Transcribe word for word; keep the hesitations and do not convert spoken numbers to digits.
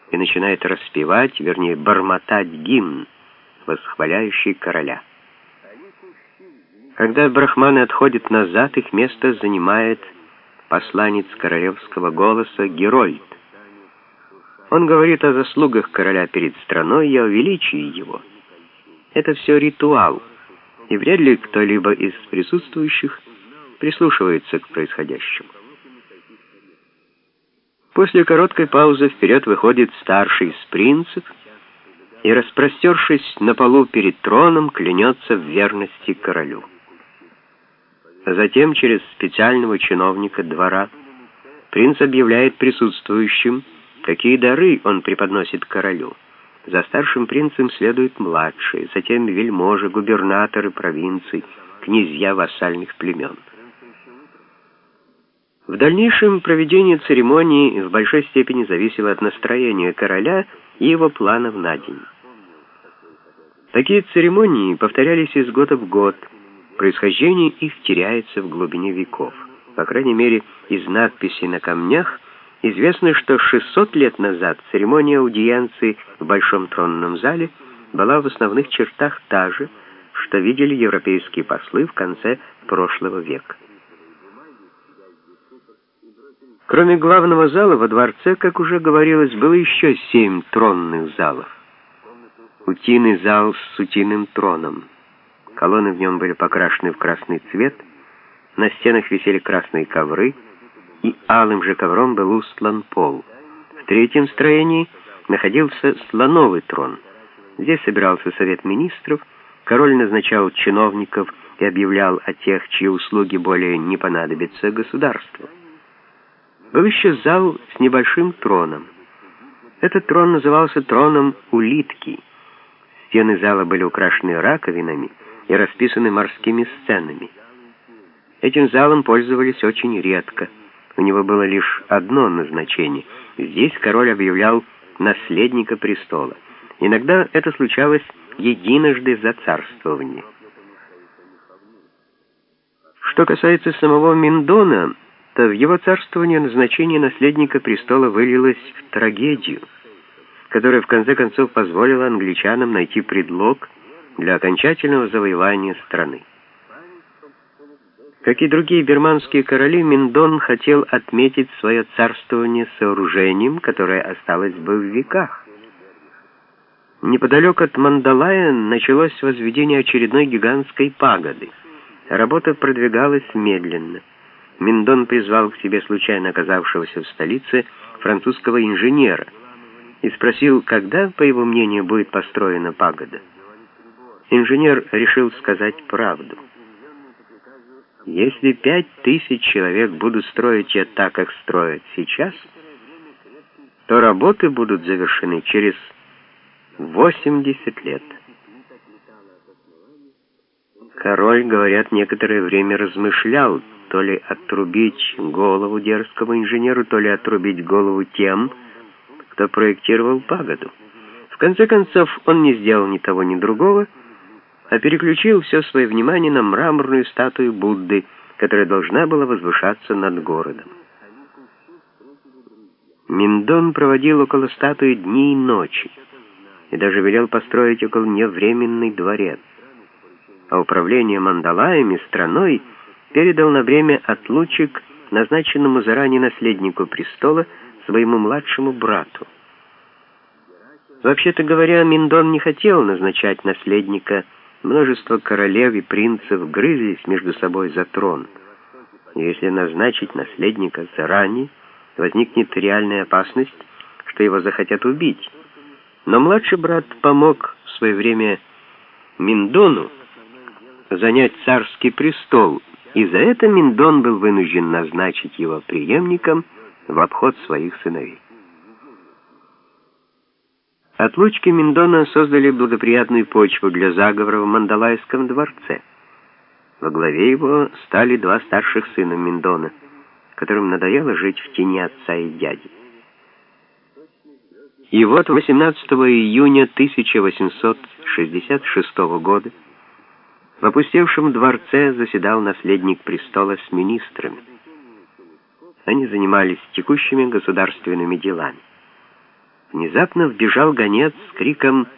и начинает распевать, вернее, бормотать гимн, восхваляющий короля. Когда брахманы отходят назад, их место занимает посланец королевского голоса Герольд. Он говорит о заслугах короля перед страной и о величии его. Это все ритуал, и вряд ли кто-либо из присутствующих прислушивается к происходящему. После короткой паузы вперед выходит старший из принцев и, распростершись на полу перед троном, клянется в верности королю. Затем через специального чиновника двора принц объявляет присутствующим, какие дары он преподносит королю. За старшим принцем следуют младшие, затем вельможи, губернаторы провинций, князья вассальных племен. В дальнейшем проведение церемонии в большой степени зависело от настроения короля и его планов на день. Такие церемонии повторялись из года в год. Происхождение их теряется в глубине веков. По крайней мере, из надписей на камнях известно, что шестьсот лет назад церемония аудиенции в Большом тронном зале была в основных чертах та же, что видели европейские послы в конце прошлого века. Кроме главного зала, во дворце, как уже говорилось, было еще семь тронных залов. Утиный зал с утиным троном. Колонны в нем были покрашены в красный цвет, на стенах висели красные ковры, и алым же ковром был устлан пол. В третьем строении находился слоновый трон. Здесь собирался совет министров, король назначал чиновников и объявлял о тех, чьи услуги более не понадобятся государству. Был еще зал с небольшим троном. Этот трон назывался троном улитки. Стены зала были украшены раковинами и расписаны морскими сценами. Этим залом пользовались очень редко. У него было лишь одно назначение. Здесь король объявлял наследника престола. Иногда это случалось единожды за царствование. Что касается самого Миндона, то в его царствовании назначение наследника престола вылилось в трагедию, которая в конце концов позволила англичанам найти предлог для окончательного завоевания страны. Как и другие бирманские короли, Миндон хотел отметить свое царствование сооружением, которое осталось бы в веках. Неподалеку от Мандалая началось возведение очередной гигантской пагоды. Работа продвигалась медленно. Миндон призвал к себе случайно оказавшегося в столице французского инженера и спросил, когда, по его мнению, будет построена пагода. Инженер решил сказать правду. Если пять тысяч человек будут строить ее так, как строят сейчас, то работы будут завершены через восемьдесят лет. Король, говорят, некоторое время размышлял, то ли отрубить голову дерзкому инженеру, то ли отрубить голову тем, кто проектировал пагоду. В конце концов, он не сделал ни того, ни другого, а переключил все свое внимание на мраморную статую Будды, которая должна была возвышаться над городом. Миндон проводил около статуи дни и ночи, и даже велел построить около нее временный дворец. А управление Мандалаями страной передал на время отлучек назначенному заранее наследнику престола, своему младшему брату. Вообще-то говоря, Миндон не хотел назначать наследника. Множество королев и принцев грызлись между собой за трон. И если назначить наследника заранее, возникнет реальная опасность, что его захотят убить. Но младший брат помог в свое время Миндону занять царский престол, и за это Миндон был вынужден назначить его преемником в обход своих сыновей. Отлучки Миндона создали благоприятную почву для заговора в Мандалайском дворце. Во главе его стали два старших сына Миндона, которым надоело жить в тени отца и дяди. И вот восемнадцатого июня тысяча восемьсот шестьдесят шестого года в опустевшем дворце заседал наследник престола с министрами. Они занимались текущими государственными делами. Внезапно вбежал гонец с криком